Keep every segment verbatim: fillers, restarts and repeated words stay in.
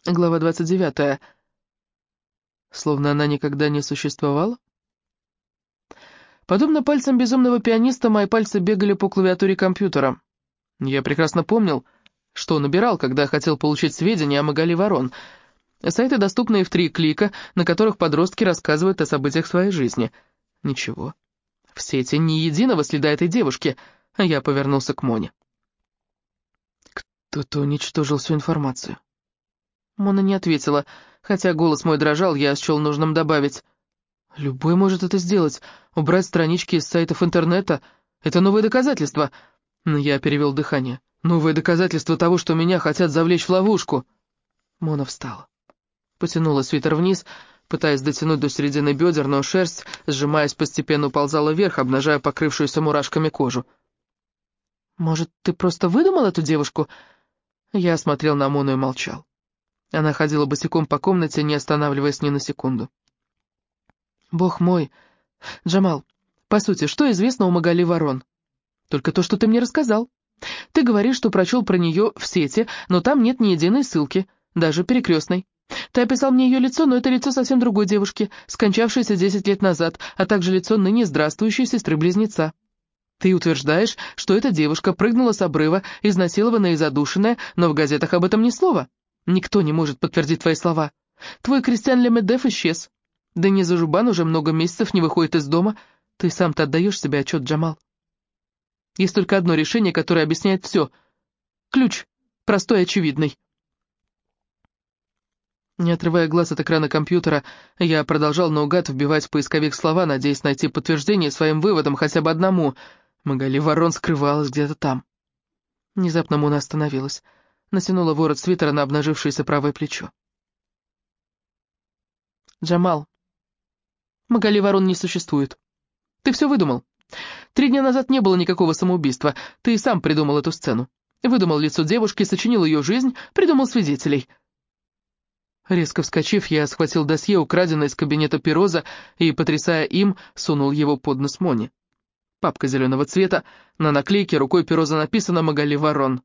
Глава двадцать девятая. Словно она никогда не существовала? Подобно пальцам безумного пианиста, мои пальцы бегали по клавиатуре компьютера. Я прекрасно помнил, что набирал, когда хотел получить сведения о Магали Ворон. Сайты, доступные в три клика, на которых подростки рассказывают о событиях своей жизни. Ничего. В сети ни единого следа этой девушки, а я повернулся к Моне. Кто-то уничтожил всю информацию. Мона не ответила, хотя голос мой дрожал, я счел нужным добавить. Любой может это сделать, убрать странички из сайтов интернета. Это новое доказательство. Но я перевел дыхание. Новое доказательство того, что меня хотят завлечь в ловушку. Мона встала. Потянула свитер вниз, пытаясь дотянуть до середины бедер, но шерсть, сжимаясь, постепенно уползала вверх, обнажая покрывшуюся мурашками кожу. «Может, ты просто выдумал эту девушку?» Я смотрел на Мону и молчал. Она ходила босиком по комнате, не останавливаясь ни на секунду. «Бог мой! Джамал, по сути, что известно о Магали Ворон? Только то, что ты мне рассказал. Ты говоришь, что прочел про нее в сети, но там нет ни единой ссылки, даже перекрестной. Ты описал мне ее лицо, но это лицо совсем другой девушки, скончавшейся десять лет назад, а также лицо ныне здравствующей сестры-близнеца. Ты утверждаешь, что эта девушка прыгнула с обрыва, изнасилованная и задушенная, но в газетах об этом ни слова. Никто не может подтвердить твои слова. Твой Кристиан Лемедеф исчез. Дениза Жубан уже много месяцев не выходит из дома. Ты сам-то отдаешь себе отчет, Джамал. Есть только одно решение, которое объясняет все. Ключ, простой и очевидный». Не отрывая глаз от экрана компьютера, я продолжал наугад вбивать в поисковик слова, надеясь найти подтверждение своим выводам хотя бы одному. Магали Ворон скрывалась где-то там. Внезапно Мона остановилась. Натянула ворот свитера на обнажившееся правое плечо. «Джамал, Магали Ворон не существует. Ты все выдумал. Три дня назад не было никакого самоубийства. Ты сам придумал эту сцену. Выдумал лицо девушки, сочинил ее жизнь, придумал свидетелей». Резко вскочив, я схватил досье, украденное из кабинета Пироза, и, потрясая им, сунул его под нос Моне. Папка зеленого цвета, на наклейке рукой Пироза написано «Магали Ворон».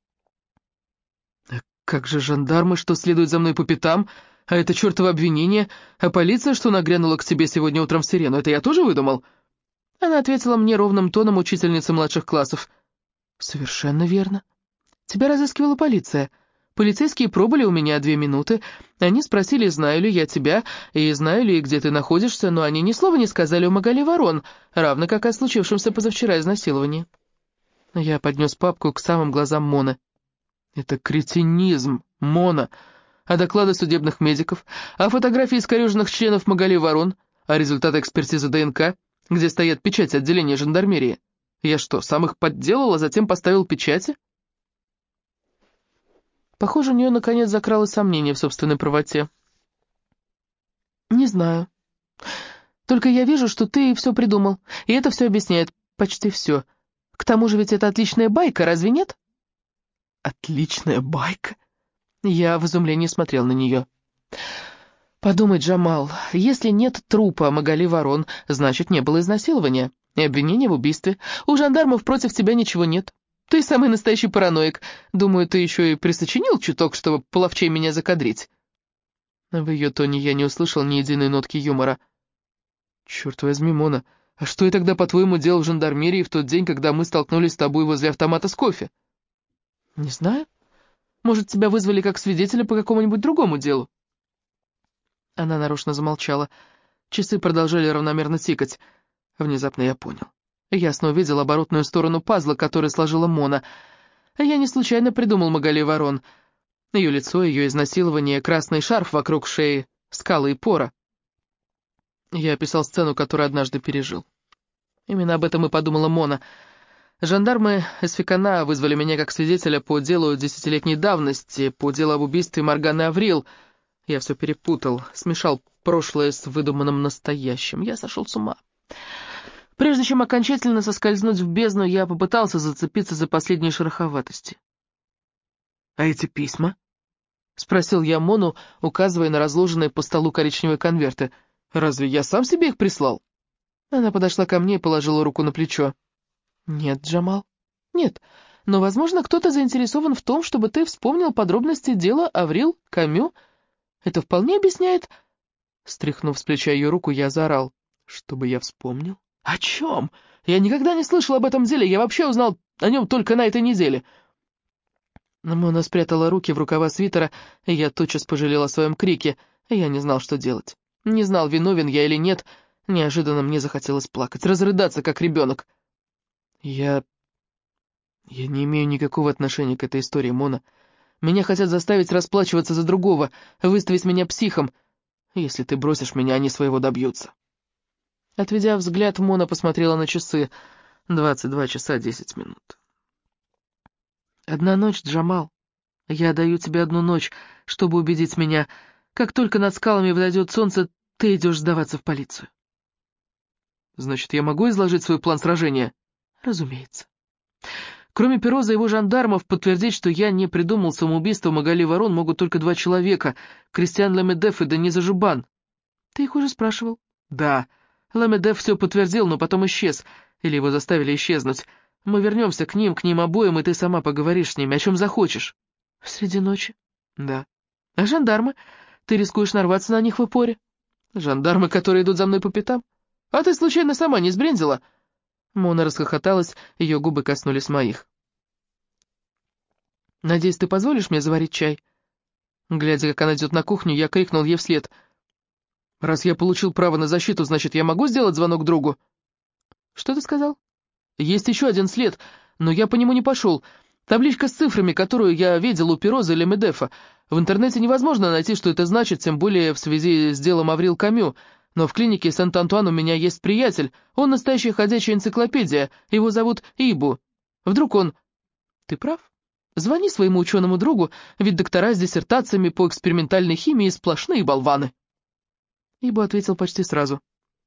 «Как же жандармы, что следуют за мной по пятам? А это чертово обвинение? А полиция, что нагрянула к тебе сегодня утром в сирену, это я тоже выдумал?» Она ответила мне ровным тоном учительницы младших классов. «Совершенно верно. Тебя разыскивала полиция. Полицейские пробыли у меня две минуты. Они спросили, знаю ли я тебя, и знаю ли, где ты находишься, но они ни слова не сказали о Магали Ворон, равно как о случившемся позавчера изнасиловании». Я поднес папку к самым глазам Моны. «Это кретинизм, Мона. А доклады судебных медиков? А фотографии искореженных членов Магали Ворон? А результаты экспертизы ДНК, где стоят печати отделения жандармерии? Я что, сам их подделал, а затем поставил печати?» Похоже, у нее наконец закралось сомнение в собственной правоте. «Не знаю. Только я вижу, что ты все придумал, и это все объясняет, почти все. К тому же ведь это отличная байка, разве нет?» «Отличная байка?» Я в изумлении смотрел на нее. «Подумай, Джамал, если нет трупа Магали Ворон, значит, не было изнасилования и обвинения в убийстве. У жандармов против тебя ничего нет. Ты самый настоящий параноик. Думаю, ты еще и присочинил чуток, чтобы половчей меня закадрить». В ее тоне я не услышал ни единой нотки юмора. «Черт возьми, Мона, а что я тогда, по-твоему, делал в жандармерии в тот день, когда мы столкнулись с тобой возле автомата с кофе?» «Не знаю. Может, тебя вызвали как свидетеля по какому-нибудь другому делу?» Она нарочно замолчала. Часы продолжали равномерно тикать. Внезапно я понял. Ясно увидел оборотную сторону пазла, который сложила Мона. Я не случайно придумал Магали Ворон. Ее лицо, ее изнасилование, красный шарф вокруг шеи, скалы и пора. Я описал сцену, которую однажды пережил. Именно об этом и подумала Мона. Жандармы из Фекана вызвали меня как свидетеля по делу десятилетней давности, по делу об убийстве Морганы Аврил. Я все перепутал, смешал прошлое с выдуманным настоящим. Я сошел с ума. Прежде чем окончательно соскользнуть в бездну, я попытался зацепиться за последние шероховатости. «А эти письма?» — спросил я Мону, указывая на разложенные по столу коричневые конверты. «Разве я сам себе их прислал?» Она подошла ко мне и положила руку на плечо. «Нет, Джамал, нет, Но, возможно, кто-то заинтересован в том, чтобы ты вспомнил подробности дела Аврил Камю. Это вполне объясняет...» Стряхнув с плеча ее руку, я заорал. «Чтобы я вспомнил? О чем? Я никогда не слышал об этом деле, я вообще узнал о нем только на этой неделе». Мона спрятала руки в рукава свитера, и я тотчас пожалел о своем крике. Я не знал, что делать. Не знал, виновен я или нет. Неожиданно мне захотелось плакать, разрыдаться, как ребенок. Я... Я не имею никакого отношения к этой истории, Мона. Меня хотят заставить расплачиваться за другого, выставить меня психом. Если ты бросишь меня, они своего добьются. Отведя взгляд, Мона посмотрела на часы. Двадцать два часа десять минут. «Одна ночь, Джамал. Я даю тебе одну ночь, чтобы убедить меня. Как только над скалами взойдет солнце, ты идешь сдаваться в полицию». «Значит, я могу изложить свой план сражения?» «Разумеется. Кроме Пероза и его жандармов, подтвердить, что я не придумал самоубийство Магали Ворон, могут только два человека — Кристиан Ламедеф и Дениза Жубан». «Ты их уже спрашивал?» «Да. Ламедеф все подтвердил, но потом исчез. Или его заставили исчезнуть. Мы вернемся к ним, к ним обоим, и ты сама поговоришь с ними, о чем захочешь». «Среди ночи?» «Да». «А жандармы? Ты рискуешь нарваться на них в упоре?» «Жандармы, которые идут за мной по пятам? А ты случайно сама не сбрендила?» Мона расхохоталась, ее губы коснулись моих. «Надеюсь, ты позволишь мне заварить чай?» Глядя, как она идет на кухню, я крикнул ей вслед. «Раз я получил право на защиту, значит, я могу сделать звонок другу?» «Что ты сказал?» «Есть еще один след, но я по нему не пошел. Табличка с цифрами, которую я видел у Пероза или Медефа. В интернете невозможно найти, что это значит, тем более в связи с делом Аврил Камю. Но в клинике Сент-Антуан у меня есть приятель. Он настоящая ходячая энциклопедия. Его зовут Ибу. Вдруг он...» «Ты прав. Звони своему ученому другу, ведь доктора с диссертациями по экспериментальной химии сплошные болваны». Ибу ответил почти сразу.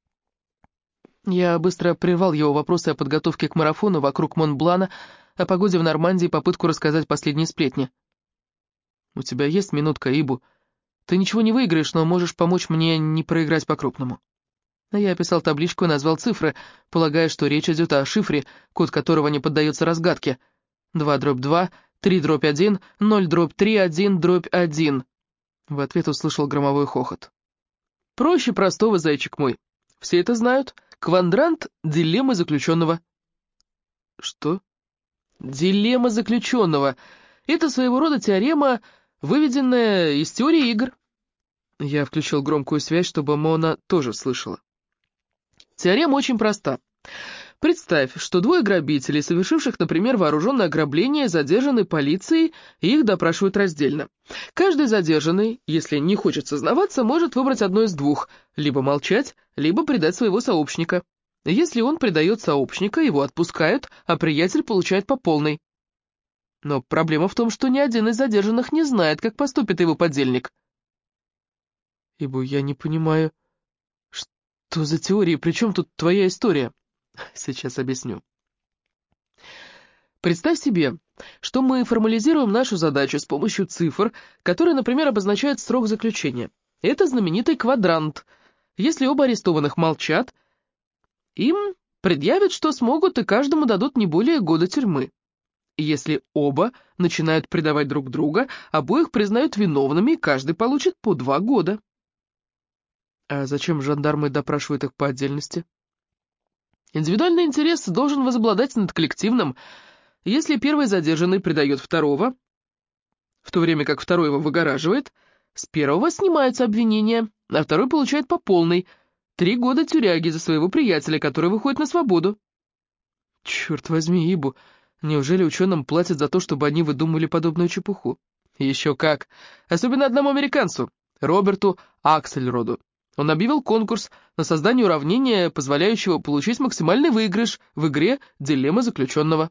Я быстро прервал его вопросы о подготовке к марафону вокруг Монблана, о погоде в Нормандии и попытку рассказать последние сплетни. «У тебя есть минутка, Ибу? Ты ничего не выиграешь, но можешь помочь мне не проиграть по-крупному». Я описал табличку и назвал цифры, полагая, что речь идет о шифре, код которого не поддается разгадке. два дробь два, три дробь один, ноль дробь три, один дробь один. В ответ услышал громовой хохот. «Проще простого, зайчик мой. Все это знают. Квадрант дилеммы заключенного». «Что?» «Дилемма заключенного. Это своего рода теорема, выведенная из теории игр». Я включил громкую связь, чтобы Мона тоже слышала. Теорема очень проста. Представь, что двое грабителей, совершивших, например, вооруженное ограбление, задержаны полицией, и их допрашивают раздельно. Каждый задержанный, если не хочет сознаваться, может выбрать одно из двух, либо молчать, либо предать своего сообщника. Если он предает сообщника, его отпускают, а приятель получает по полной. Но проблема в том, что ни один из задержанных не знает, как поступит его подельник. Ибо я не понимаю, что за теория, при чем тут твоя история? Сейчас объясню. Представь себе, что мы формализируем нашу задачу с помощью цифр, которые, например, обозначают срок заключения. Это знаменитый квадрант. Если оба арестованных молчат, им предъявят, что смогут, и каждому дадут не более года тюрьмы. Если оба начинают предавать друг друга, обоих признают виновными, и каждый получит по два года. А зачем жандармы допрашивают их по отдельности? Индивидуальный интерес должен возобладать над коллективным. Если первый задержанный предает второго, в то время как второй его выгораживает, с первого снимаются обвинения, а второй получает по полной три года тюряги за своего приятеля, который выходит на свободу. Черт возьми, Ибу, неужели ученым платят за то, чтобы они выдумывали подобную чепуху? Еще как. Особенно одному американцу, Роберту Аксельроду. Он объявил конкурс на создание уравнения, позволяющего получить максимальный выигрыш в игре «Дилемма заключенного».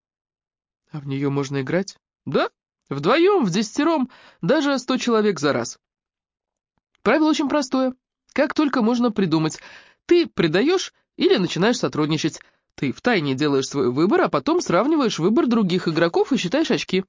А в нее можно играть? Да, вдвоем, в десятером, даже сто человек за раз. Правило очень простое. Как только можно придумать. Ты предаешь или начинаешь сотрудничать. Ты втайне делаешь свой выбор, а потом сравниваешь выбор других игроков и считаешь очки.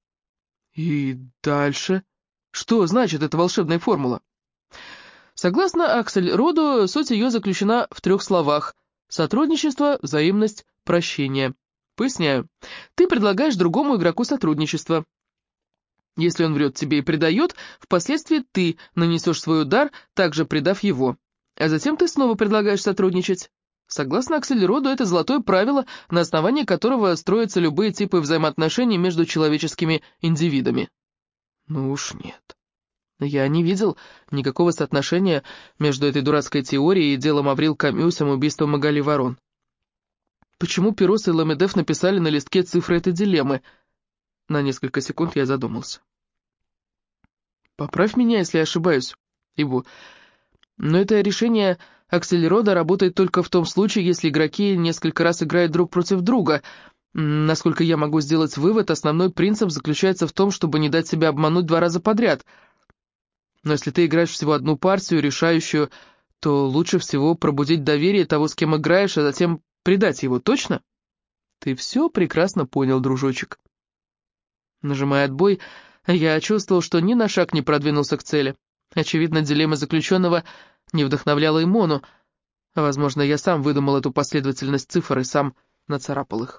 И дальше? Что значит эта волшебная формула? Согласно Аксельроду, суть ее заключена в трех словах: сотрудничество, взаимность, прощение. Поясняю. Ты предлагаешь другому игроку сотрудничество. Если он врет тебе и предает, впоследствии ты нанесешь свой удар, также предав его. А затем ты снова предлагаешь сотрудничать. Согласно Аксельроду, это золотое правило, на основании которого строятся любые типы взаимоотношений между человеческими индивидами. Ну уж нет. Я не видел никакого соотношения между этой дурацкой теорией и делом Аврил Камю и самоубийством Магали Ворон. Почему Перос и Ламедеф написали на листке цифры этой дилеммы? На несколько секунд я задумался. Поправь меня, если я ошибаюсь, Ибу. Но это решение Аксельрода работает только в том случае, если игроки несколько раз играют друг против друга. Насколько я могу сделать вывод, основной принцип заключается в том, чтобы не дать себя обмануть два раза подряд. Но если ты играешь всего одну партию, решающую, то лучше всего пробудить доверие того, с кем играешь, а затем предать его, точно? Ты все прекрасно понял, дружочек. Нажимая отбой, я чувствовал, что ни на шаг не продвинулся к цели. Очевидно, дилемма заключенного не вдохновляла и Мону. Возможно, я сам выдумал эту последовательность цифр и сам нацарапал их.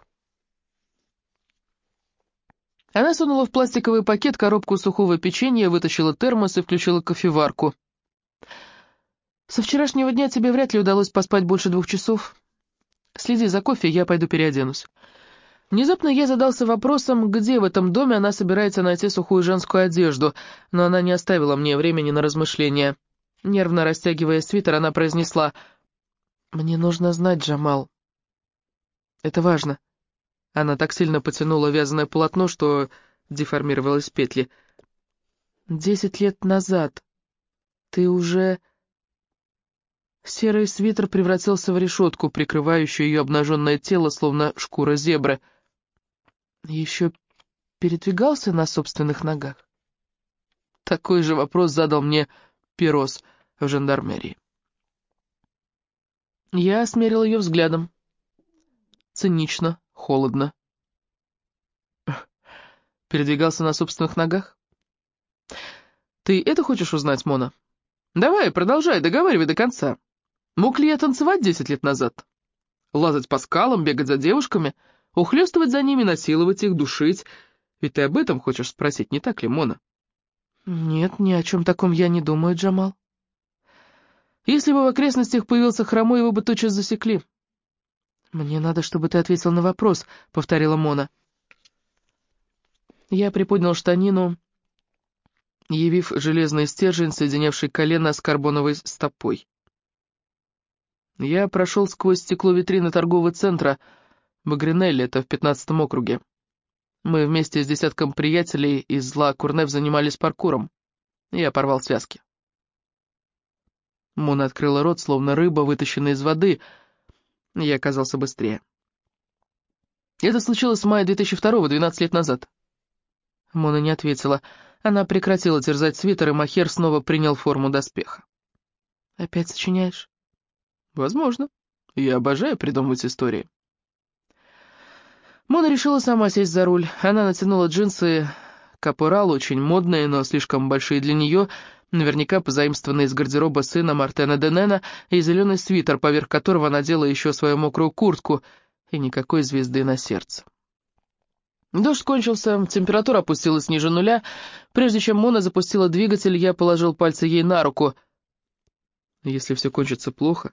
Она сунула в пластиковый пакет коробку сухого печенья, вытащила термос и включила кофеварку. «Со вчерашнего дня тебе вряд ли удалось поспать больше двух часов. Следи за кофе, я пойду переоденусь». Внезапно я задался вопросом, где в этом доме она собирается найти сухую женскую одежду, но она не оставила мне времени на размышления. Нервно растягивая свитер, она произнесла: «Мне нужно знать, Джамал. Это важно». Она так сильно потянула вязаное полотно, что деформировалась петли. «Десять лет назад ты уже...» Серый свитер превратился в решетку, прикрывающую ее обнаженное тело, словно шкура зебры. «Еще передвигался на собственных ногах?» Такой же вопрос задал мне Перос в жандармерии. Я осмерил ее взглядом. Цинично, холодно. Передвигался на собственных ногах? Ты это хочешь узнать, Мона? Давай, продолжай, договаривай до конца. Мог ли я танцевать десять лет назад? Лазать по скалам, бегать за девушками, ухлёстывать за ними, насиловать их, душить? Ведь ты об этом хочешь спросить, не так ли, Мона? Нет, ни о чем таком я не думаю, Джамал. Если бы в окрестностях появился хромой, его бы тотчас засекли. Мне надо, чтобы ты ответил на вопрос, повторила Мона. Я приподнял штанину, явив железный стержень, соединявший колено с карбоновой стопой. Я прошел сквозь стекло витрины торгового центра Багринелли, это в пятнадцатом округе. Мы вместе с десятком приятелей из Ла Курнев занимались паркуром. Я порвал связки. Мона открыла рот, словно рыба, вытащенная из воды. Я оказался быстрее. Это случилось в мае две тысячи второго, двенадцать лет назад. Мона не ответила. Она прекратила терзать свитер, и мохер снова принял форму доспеха. «Опять сочиняешь?» «Возможно. Я обожаю придумывать истории». Мона решила сама сесть за руль. Она натянула джинсы капорал, очень модные, но слишком большие для нее, наверняка позаимствованные из гардероба сына Мартена Денена, и зеленый свитер, поверх которого надела еще свою мокрую куртку, и никакой звезды на сердце. Дождь кончился, температура опустилась ниже нуля. Прежде чем Мона запустила двигатель, я положил пальцы ей на руку. Если все кончится плохо...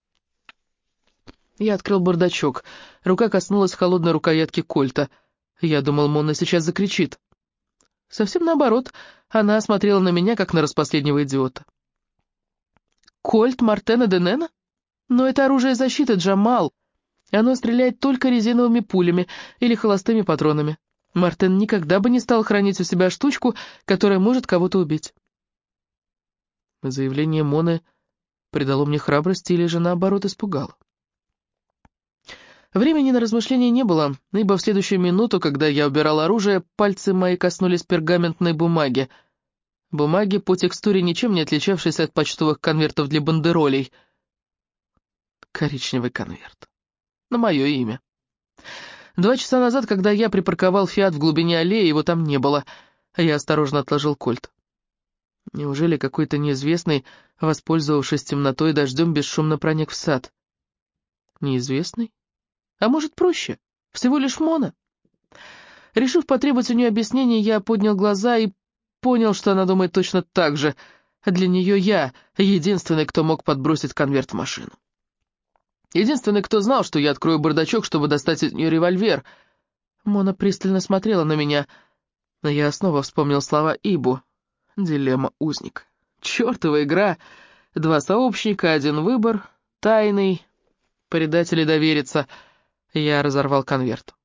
Я открыл бардачок. Рука коснулась холодной рукоятки кольта. Я думал, Мона сейчас закричит. Совсем наоборот, она смотрела на меня, как на распоследнего идиота. «Кольт Мартена Денена? Но это оружие защиты, Джамал. Оно стреляет только резиновыми пулями или холостыми патронами. Мартен никогда бы не стал хранить у себя штучку, которая может кого-то убить». Заявление Моны придало мне храбрости или же наоборот испугало. Времени на размышления не было, ибо в следующую минуту, когда я убирал оружие, пальцы мои коснулись пергаментной бумаги. Бумаги по текстуре, ничем не отличавшейся от почтовых конвертов для бандеролей. Коричневый конверт. На мое имя. Два часа назад, когда я припарковал «Фиат» в глубине аллеи, его там не было. Я осторожно отложил кольт. Неужели какой-то неизвестный, воспользовавшись темнотой и дождем, бесшумно проник в сад? Неизвестный? А может, проще? Всего лишь Мона. Решив потребовать у нее объяснений, я поднял глаза и понял, что она думает точно так же. Для нее я единственный, кто мог подбросить конверт в машину. Единственный, кто знал, что я открою бардачок, чтобы достать из нее револьвер. Мона пристально смотрела на меня, но я снова вспомнил слова Ибу. Дилемма узник. Чёртова игра. Два сообщника, один выбор. Тайный. Предатели довериться. Я разорвал конверт.